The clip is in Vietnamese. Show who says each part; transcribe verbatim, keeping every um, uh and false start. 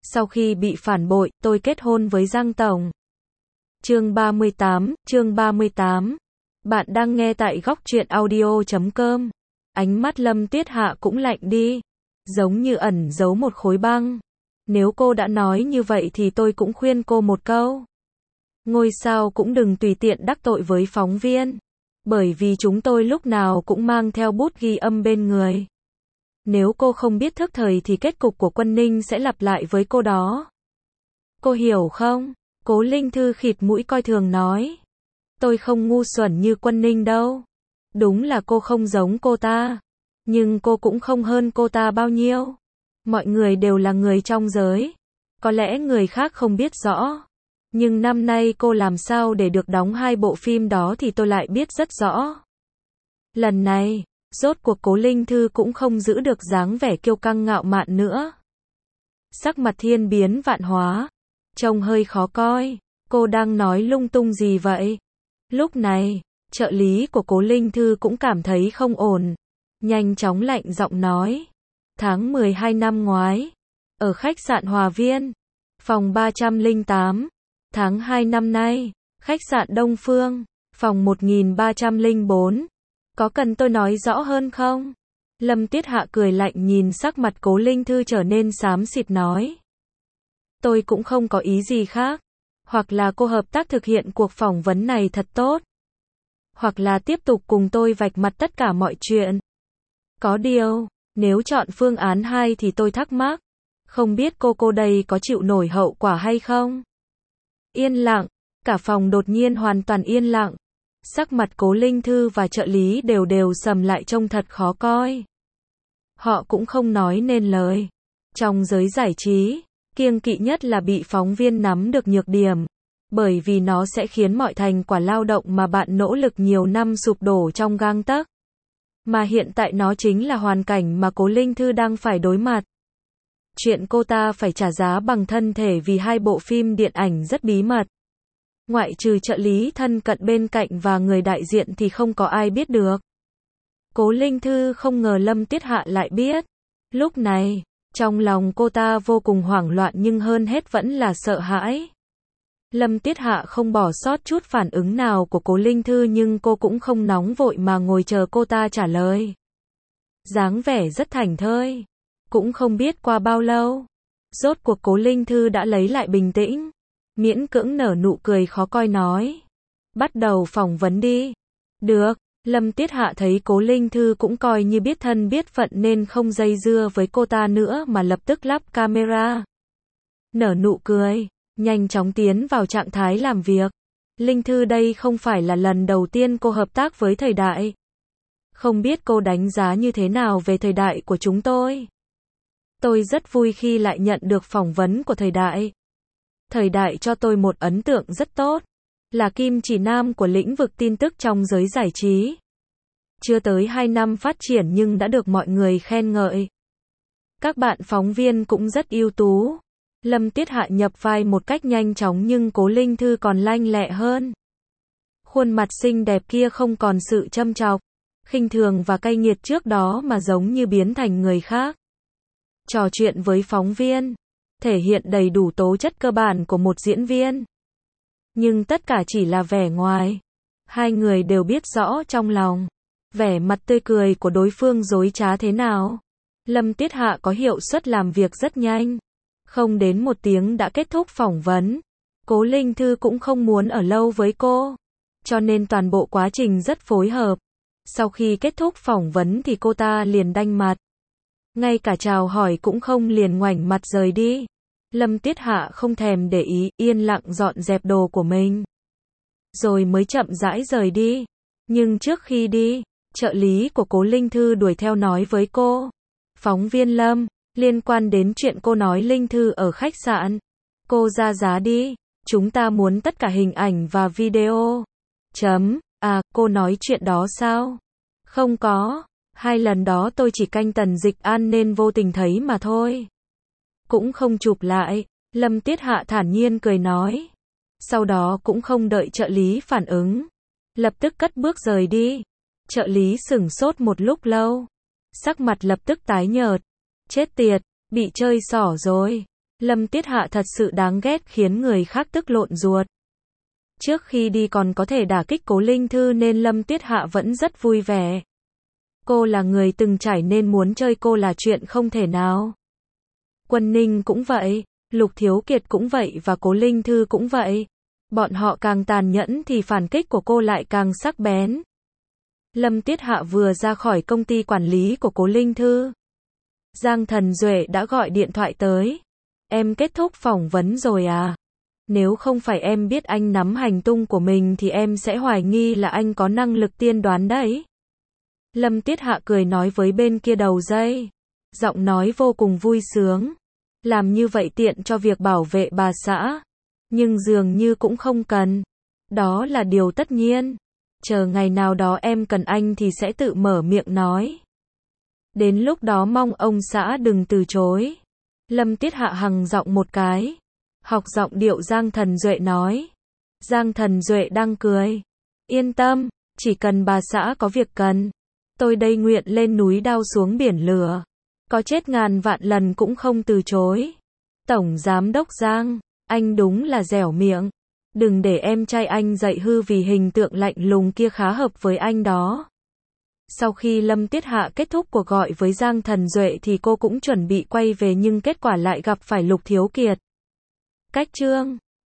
Speaker 1: Sau khi bị phản bội, tôi kết hôn với Giang Tổng. Chương ba mươi tám, chương ba mươi tám. Bạn đang nghe tại góc truyện audio chấm com. Ánh mắt Lâm Tiết Hạ cũng lạnh đi, giống như ẩn giấu một khối băng. Nếu cô đã nói như vậy thì tôi cũng khuyên cô một câu. Ngôi sao cũng đừng tùy tiện đắc tội với phóng viên, bởi vì chúng tôi lúc nào cũng mang theo bút ghi âm bên người. Nếu cô không biết thức thời thì kết cục của Quân Ninh sẽ lặp lại với cô đó. Cô hiểu không? Cố Linh Thư khịt mũi coi thường nói. Tôi không ngu xuẩn như Quân Ninh đâu. Đúng là cô không giống cô ta, nhưng cô cũng không hơn cô ta bao nhiêu. Mọi người đều là người trong giới. Có lẽ người khác không biết rõ, nhưng năm nay cô làm sao để được đóng hai bộ phim đó thì tôi lại biết rất rõ. Lần này, rốt cuộc Cố Linh Thư cũng không giữ được dáng vẻ kiêu căng ngạo mạn nữa. Sắc mặt thiên biến vạn hóa, trông hơi khó coi. Cô đang nói lung tung gì vậy? Lúc này, trợ lý của Cố Linh Thư cũng cảm thấy không ổn, nhanh chóng lạnh giọng nói. Tháng mười hai năm ngoái, ở khách sạn Hòa Viên, phòng ba trăm lẻ tám. Tháng hai năm nay, khách sạn Đông Phương, phòng một nghìn ba trăm lẻ bốn. Có cần tôi nói rõ hơn không? Lâm Tiết Hạ cười lạnh nhìn sắc mặt Cố Linh Thư trở nên xám xịt nói. Tôi cũng không có ý gì khác. Hoặc là cô hợp tác thực hiện cuộc phỏng vấn này thật tốt, hoặc là tiếp tục cùng tôi vạch mặt tất cả mọi chuyện. Có điều, nếu chọn phương án hai thì tôi thắc mắc, không biết cô cô đây có chịu nổi hậu quả hay không? Yên lặng, cả phòng đột nhiên hoàn toàn yên lặng. Sắc mặt Cố Linh Thư và trợ lý đều đều sầm lại trông thật khó coi. Họ cũng không nói nên lời. Trong giới giải trí, kiêng kỵ nhất là bị phóng viên nắm được nhược điểm, bởi vì nó sẽ khiến mọi thành quả lao động mà bạn nỗ lực nhiều năm sụp đổ trong gang tấc. Mà hiện tại nó chính là hoàn cảnh mà Cố Linh Thư đang phải đối mặt. Chuyện cô ta phải trả giá bằng thân thể vì hai bộ phim điện ảnh rất bí mật. Ngoại trừ trợ lý thân cận bên cạnh và người đại diện thì không có ai biết được. Cố Linh Thư không ngờ Lâm Tiết Hạ lại biết. Lúc này, trong lòng cô ta vô cùng hoảng loạn nhưng hơn hết vẫn là sợ hãi. Lâm Tiết Hạ không bỏ sót chút phản ứng nào của Cố Linh Thư nhưng cô cũng không nóng vội mà ngồi chờ cô ta trả lời. Dáng vẻ rất thảnh thơi. Cũng không biết qua bao lâu, rốt cuộc Cố Linh Thư đã lấy lại bình tĩnh, miễn cưỡng nở nụ cười khó coi nói. Bắt đầu phỏng vấn đi. Được. Lâm Tiết Hạ thấy Cố Linh Thư cũng coi như biết thân biết phận nên không dây dưa với cô ta nữa mà lập tức lắp camera. Nở nụ cười, nhanh chóng tiến vào trạng thái làm việc. Linh Thư đây không phải là lần đầu tiên cô hợp tác với Thời Đại. Không biết cô đánh giá như thế nào về Thời Đại của chúng tôi? Tôi rất vui khi lại nhận được phỏng vấn của Thời Đại. Thời Đại cho tôi một ấn tượng rất tốt, là kim chỉ nam của lĩnh vực tin tức trong giới giải trí. Chưa tới hai năm phát triển nhưng đã được mọi người khen ngợi. Các bạn phóng viên cũng rất ưu tú. Lâm Tiết Hạ nhập vai một cách nhanh chóng nhưng Cố Linh Thư còn lanh lẹ hơn. Khuôn mặt xinh đẹp kia không còn sự châm chọc, khinh thường và cay nghiệt trước đó mà giống như biến thành người khác. Trò chuyện với phóng viên, thể hiện đầy đủ tố chất cơ bản của một diễn viên. Nhưng tất cả chỉ là vẻ ngoài. Hai người đều biết rõ trong lòng, vẻ mặt tươi cười của đối phương dối trá thế nào. Lâm Tiết Hạ có hiệu suất làm việc rất nhanh. Không đến một tiếng đã kết thúc phỏng vấn. Cố Linh Thư cũng không muốn ở lâu với cô, cho nên toàn bộ quá trình rất phối hợp. Sau khi kết thúc phỏng vấn thì cô ta liền đanh mặt. Ngay cả chào hỏi cũng không, liền ngoảnh mặt rời đi. Lâm Tiết Hạ không thèm để ý, yên lặng dọn dẹp đồ của mình, rồi mới chậm rãi rời đi. Nhưng trước khi đi, trợ lý của Cố Linh Thư đuổi theo nói với cô. Phóng viên Lâm, liên quan đến chuyện cô nói Linh Thư ở khách sạn, cô ra giá đi, chúng ta muốn tất cả hình ảnh và video. Chấm, à, cô nói chuyện đó sao? Không có, hai lần đó tôi chỉ canh Tần Dịch An nên vô tình thấy mà thôi. Cũng không chụp lại, Lâm Tiết Hạ thản nhiên cười nói. Sau đó cũng không đợi trợ lý phản ứng, lập tức cất bước rời đi. Trợ lý sửng sốt một lúc lâu, sắc mặt lập tức tái nhợt. Chết tiệt, bị chơi xỏ rồi. Lâm Tiết Hạ thật sự đáng ghét khiến người khác tức lộn ruột. Trước khi đi còn có thể đả kích Cố Linh Thư nên Lâm Tiết Hạ vẫn rất vui vẻ. Cô là người từng trải nên muốn chơi cô là chuyện không thể nào. Quân Ninh cũng vậy, Lục Thiếu Kiệt cũng vậy và Cố Linh Thư cũng vậy. Bọn họ càng tàn nhẫn thì phản kích của cô lại càng sắc bén. Lâm Tiết Hạ vừa ra khỏi công ty quản lý của Cố Linh Thư. Giang Thần Duệ đã gọi điện thoại tới. Em kết thúc phỏng vấn rồi à? Nếu không phải em biết anh nắm hành tung của mình thì em sẽ hoài nghi là anh có năng lực tiên đoán đấy. Lâm Tiết Hạ cười nói với bên kia đầu dây. Giọng nói vô cùng vui sướng. Làm như vậy tiện cho việc bảo vệ bà xã. Nhưng dường như cũng không cần. Đó là điều tất nhiên. Chờ ngày nào đó em cần anh thì sẽ tự mở miệng nói. Đến lúc đó mong ông xã đừng từ chối. Lâm Tiết Hạ hằng giọng một cái. Học giọng điệu Giang Thần Duệ nói. Giang Thần Duệ đang cười. Yên tâm, chỉ cần bà xã có việc cần. Tôi đây nguyện lên núi đao xuống biển lửa. Có chết ngàn vạn lần cũng không từ chối. Tổng Giám đốc Giang, anh đúng là dẻo miệng. Đừng để em trai anh dạy hư vì hình tượng lạnh lùng kia khá hợp với anh đó. Sau khi Lâm Tiết Hạ kết thúc cuộc gọi với Giang Thần Duệ thì cô cũng chuẩn bị quay về nhưng kết quả lại gặp phải Lục Thiếu Kiệt. Cách chương